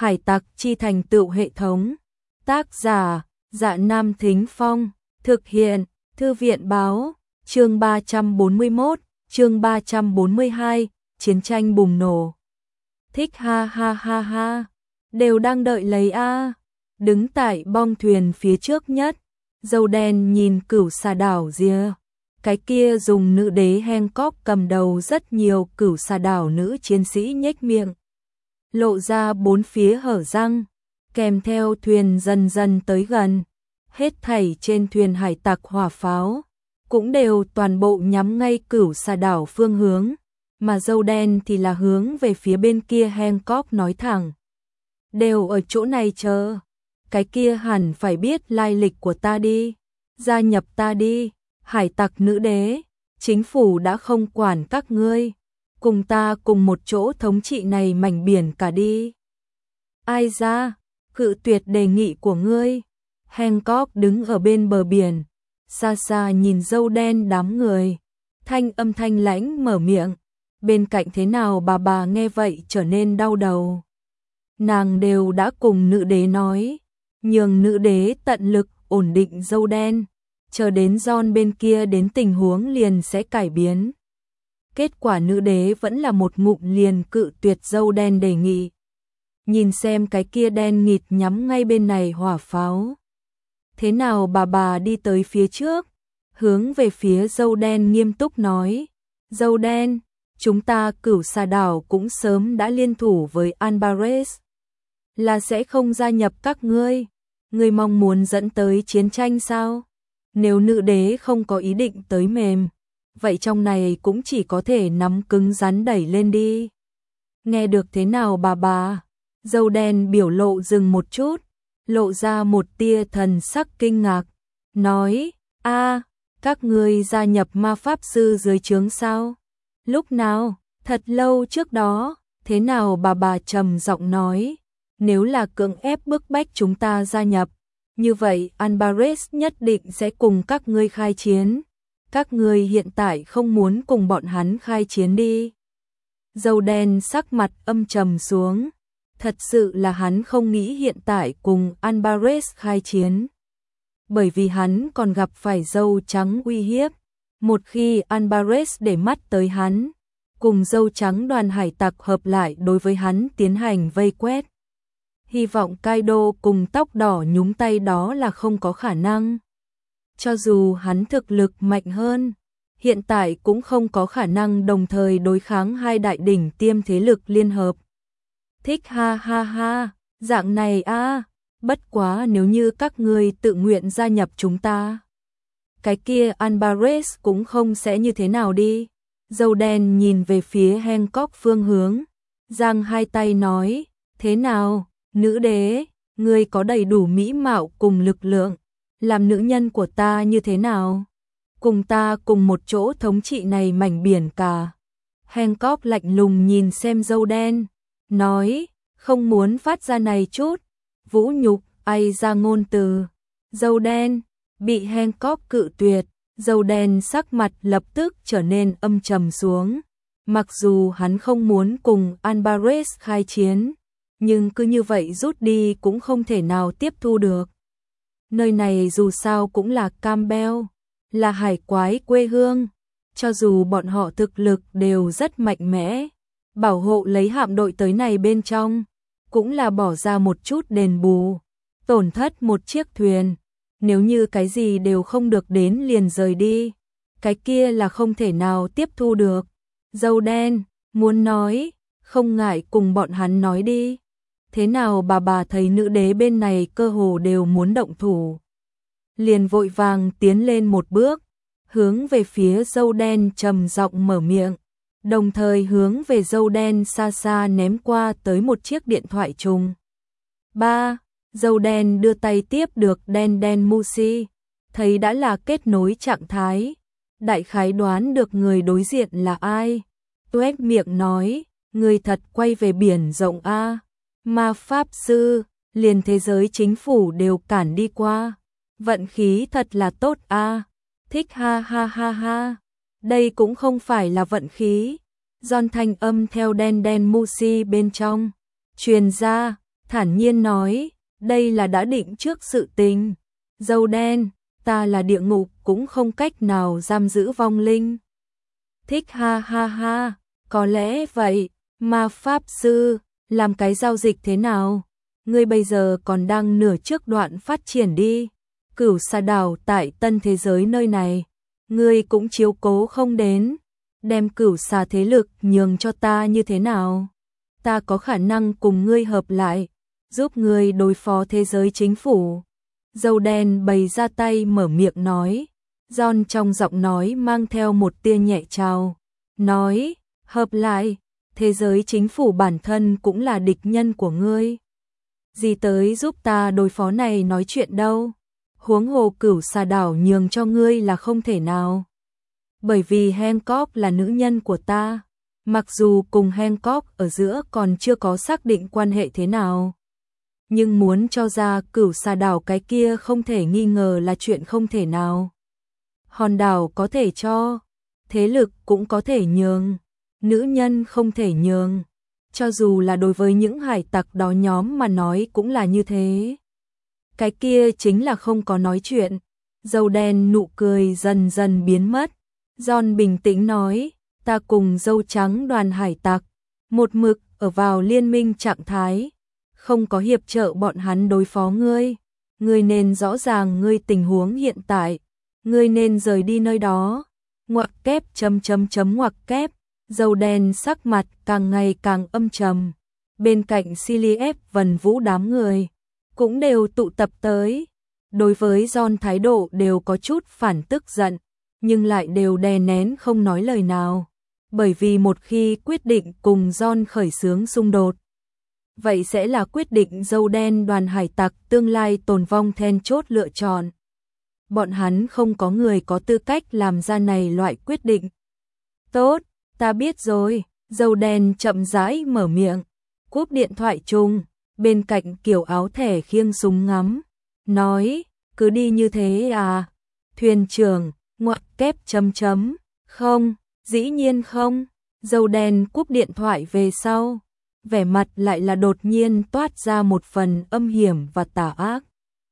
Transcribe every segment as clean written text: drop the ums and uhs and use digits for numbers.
Hải tặc chi thành tựu hệ thống. Tác giả, Dạ Nam Thính Phong. Thực hiện, Thư viện báo. Chương 341, chương 342, chiến tranh bùng nổ. Thích ha ha ha ha. Đều đang đợi lấy a. Đứng tại bong thuyền phía trước nhất, dâu đen nhìn cửu xà đảo rìa. Cái kia dùng nữ đế Hancock cầm đầu rất nhiều cửu xà đảo nữ chiến sĩ nhếch miệng, lộ ra bốn phía hở răng, kèm theo thuyền dần dần tới gần. Hết thảy trên thuyền hải tặc hỏa pháo cũng đều toàn bộ nhắm ngay cửu xà đảo phương hướng, mà dâu đen thì là hướng về phía bên kia. Hancock nói thẳng: đều ở chỗ này chờ, cái kia hẳn phải biết lai lịch của ta đi, gia nhập ta đi, hải tặc nữ đế, chính phủ đã không quản các ngươi, cùng ta cùng một chỗ thống trị này mảnh biển cả đi. Ai ra, cự tuyệt đề nghị của ngươi. Hancock đứng ở bên bờ biển, xa xa nhìn dâu đen đám người, âm thanh lãnh mở miệng. Bên cạnh thế nào bà nghe vậy trở nên đau đầu. Nàng đều đã cùng nữ đế nói, nhường nữ đế tận lực ổn định dâu đen, chờ đến John bên kia đến tình huống liền sẽ cải biến. Kết quả nữ đế vẫn là một ngụm liền cự tuyệt dâu đen đề nghị. Nhìn xem cái kia đen nghịt nhắm ngay bên này hỏa pháo. Thế nào bà đi tới phía trước, hướng về phía dâu đen nghiêm túc nói: dâu đen, chúng ta cửu xà đảo cũng sớm đã liên thủ với Alvarez, là sẽ không gia nhập các ngươi. Ngươi mong muốn dẫn tới chiến tranh sao? Nếu nữ đế không có ý định tới mềm, vậy trong này cũng chỉ có thể nắm cứng rắn đẩy lên đi. Nghe được thế nào bà? Dâu đen biểu lộ dừng một chút, lộ ra một tia thần sắc kinh ngạc, nói: các ngươi gia nhập ma pháp sư dưới trướng sao? Lúc nào? Thật lâu trước đó. Thế nào bà trầm giọng nói: nếu là cưỡng ép bức bách chúng ta gia nhập, như vậy Alvarez nhất định sẽ cùng các ngươi khai chiến. Các ngươi hiện tại không muốn cùng bọn hắn khai chiến đi. Dâu đen sắc mặt âm trầm xuống. Thật sự là hắn không nghĩ hiện tại cùng Alvarez khai chiến, bởi vì hắn còn gặp phải dâu trắng uy hiếp. Một khi Alvarez để mắt tới hắn, cùng dâu trắng đoàn hải tặc hợp lại đối với hắn tiến hành vây quét, hy vọng Kaido cùng tóc đỏ nhúng tay đó là không có khả năng. Cho dù hắn thực lực mạnh hơn, hiện tại cũng không có khả năng đồng thời đối kháng hai đại đỉnh tiêm thế lực liên hợp. Thích ha ha ha, dạng này bất quá nếu như các ngươi tự nguyện gia nhập chúng ta, cái kia Alvarez cũng không sẽ như thế nào đi. Dâu đen nhìn về phía Hancock phương hướng, giang hai tay nói: thế nào, nữ đế, ngươi có đầy đủ mỹ mạo cùng lực lượng, làm nữ nhân của ta như thế nào? Cùng ta cùng một chỗ thống trị này mảnh biển cả. Hancock lạnh lùng nhìn xem dâu đen, nói: không muốn phát ra này chút vũ nhục ai ra ngôn từ. Dâu đen bị Hancock cự tuyệt, dâu đen sắc mặt lập tức trở nên âm trầm xuống. Mặc dù hắn không muốn cùng Alvarez khai chiến, nhưng cứ như vậy rút đi cũng không thể nào tiếp thu được. Nơi này dù sao cũng là Campbell, là hải quái quê hương, cho dù bọn họ thực lực đều rất mạnh mẽ, bảo hộ lấy hạm đội tới này bên trong, cũng là bỏ ra một chút đền bù, tổn thất một chiếc thuyền. Nếu như cái gì đều không được đến liền rời đi, cái kia là không thể nào tiếp thu được. Dâu đen muốn nói, không ngại cùng bọn hắn nói đi. Thế nào bà thấy nữ đế bên này cơ hồ đều muốn động thủ, liền vội vàng tiến lên một bước, hướng về phía dâu đen trầm giọng mở miệng, đồng thời hướng về dâu đen xa xa ném qua tới một chiếc điện thoại trùng. Dâu đen đưa tay tiếp được đen Musi, thấy đã là kết nối trạng thái, đại khái đoán được người đối diện là ai. Tuét miệng nói: người thật quay về biển rộng ma pháp sư, liền thế giới chính phủ đều cản đi qua, vận khí thật là tốt Thích ha ha ha ha, đây cũng không phải là vận khí. John thanh âm theo đen Musi bên trong truyền ra, thản nhiên nói, đây là đã định trước sự tình. Dâu đen, ta là địa ngục cũng không cách nào giam giữ vong linh. Thích ha ha ha, có lẽ vậy, ma pháp sư, làm cái giao dịch thế nào? Ngươi bây giờ còn đang nửa trước đoạn phát triển đi. Cửu Sa đảo tại tân thế giới nơi này, ngươi cũng chiếu cố không đến. Đem Cửu Sa thế lực nhường cho ta như thế nào? Ta có khả năng cùng ngươi hợp lại, giúp ngươi đối phó thế giới chính phủ. Dâu đen bày ra tay mở miệng nói. John trong giọng nói mang theo một tia nhẹ trào. Nói, hợp lại, thế giới chính phủ bản thân cũng là địch nhân của ngươi. Gì tới giúp ta đối phó này nói chuyện đâu. Huống hồ Cửu Sa đảo nhường cho ngươi là không thể nào. Bởi vì Hancock là nữ nhân của ta. Mặc dù cùng Hancock ở giữa còn chưa có xác định quan hệ thế nào. Nhưng muốn cho ra Cửu Sa đảo cái kia không thể nghi ngờ là chuyện không thể nào. Hòn đảo có thể cho, thế lực cũng có thể nhường, nữ nhân không thể nhường. Cho dù là đối với những hải tặc đó nhóm mà nói cũng là như thế. Cái kia chính là không có nói chuyện. Dâu đen nụ cười dần dần biến mất. John bình tĩnh nói, ta cùng dâu trắng đoàn hải tặc, một mực ở vào liên minh trạng thái, không có hiệp trợ bọn hắn đối phó ngươi. Ngươi nên rõ ràng ngươi tình huống hiện tại, ngươi nên rời đi nơi đó. Ngoặc kép ngoặc kép. Dâu đen sắc mặt càng ngày càng âm trầm. Bên cạnh Siliep Vân Vũ đám người cũng đều tụ tập tới. Đối với John thái độ đều có chút phản tức giận, nhưng lại đều đè nén không nói lời nào. Bởi vì một khi quyết định cùng John khởi xướng xung đột, vậy sẽ là quyết định dâu đen đoàn hải tặc tương lai tồn vong then chốt lựa chọn. Bọn hắn không có người có tư cách làm ra này loại quyết định. Tốt, ta biết rồi. Dâu đen chậm rãi mở miệng, cúp điện thoại chung, bên cạnh kiểu áo thẻ khiêng súng ngắm, nói, cứ đi như thế à? Thuyền trưởng, ngoặc kép không, dĩ nhiên không. Dâu đen cúp điện thoại về sau, vẻ mặt lại là đột nhiên toát ra một phần âm hiểm và tà ác.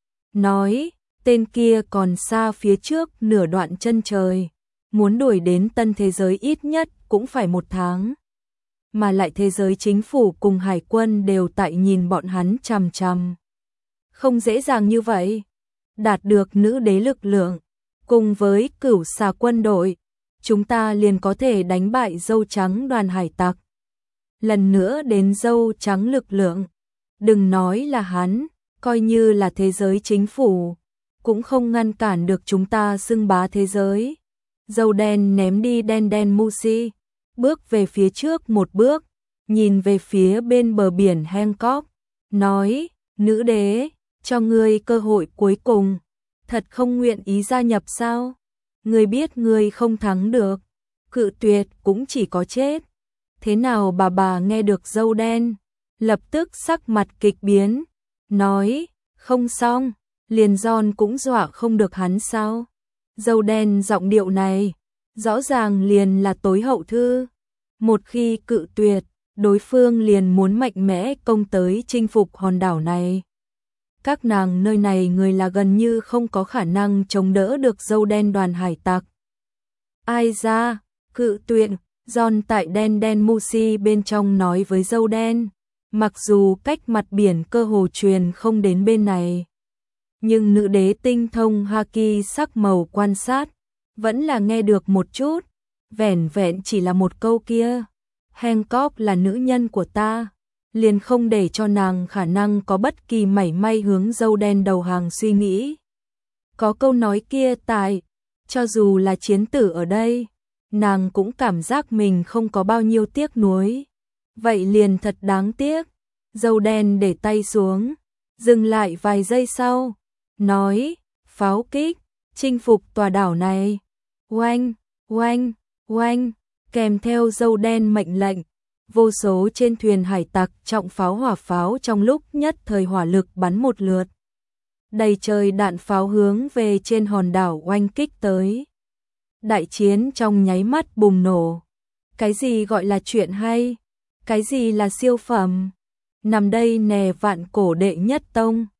Nói, tên kia còn xa phía trước nửa đoạn chân trời, muốn đuổi đến tân thế giới ít nhất cũng phải 1 tháng. Mà lại thế giới chính phủ cùng hải quân đều tại nhìn bọn hắn chằm chằm. Không dễ dàng như vậy. Đạt được nữ đế lực lượng, cùng với Cửu Sa quân đội, chúng ta liền có thể đánh bại dâu trắng đoàn hải tặc. Lần nữa đến dâu trắng lực lượng, đừng nói là hắn, coi như là thế giới chính phủ, cũng không ngăn cản được chúng ta xưng bá thế giới. Dâu đen ném đi đen Musi, bước về phía trước một bước, nhìn về phía bên bờ biển Hancock, nói, nữ đế, cho ngươi cơ hội cuối cùng, thật không nguyện ý gia nhập sao? Ngươi biết ngươi không thắng được, cự tuyệt cũng chỉ có chết. Thế nào bà nghe được dâu đen, lập tức sắc mặt kịch biến, nói, không xong, liền John cũng dọa không được hắn sao? Dâu đen giọng điệu này, rõ ràng liền là tối hậu thư. Một khi cự tuyệt, đối phương liền muốn mạnh mẽ công tới chinh phục hòn đảo này. Các nàng nơi này người là gần như không có khả năng chống đỡ được dâu đen đoàn hải tặc. Ai ra, cự tuyệt, John tại đen Musi bên trong nói với dâu đen, mặc dù cách mặt biển cơ hồ truyền không đến bên này. Nhưng nữ đế tinh thông Haki sắc màu quan sát, vẫn là nghe được một chút, vẻn vẹn chỉ là một câu kia. Hancock là nữ nhân của ta, liền không để cho nàng khả năng có bất kỳ mảy may hướng dâu đen đầu hàng suy nghĩ. Có câu nói kia tại, cho dù là chiến tử ở đây, nàng cũng cảm giác mình không có bao nhiêu tiếc nuối. Vậy liền thật đáng tiếc. Dâu đen để tay xuống, dừng lại vài giây sau, nói, pháo kích, chinh phục tòa đảo này. Oanh, oanh, oanh, kèm theo dâu đen mệnh lệnh, vô số trên thuyền hải tặc trọng pháo hỏa pháo trong lúc nhất thời hỏa lực bắn một lượt. Đầy trời đạn pháo hướng về trên hòn đảo oanh kích tới. Đại chiến trong nháy mắt bùng nổ. Cái gì gọi là chuyện hay? Cái gì là siêu phẩm? nằm đây nè vạn cổ đệ nhất tông.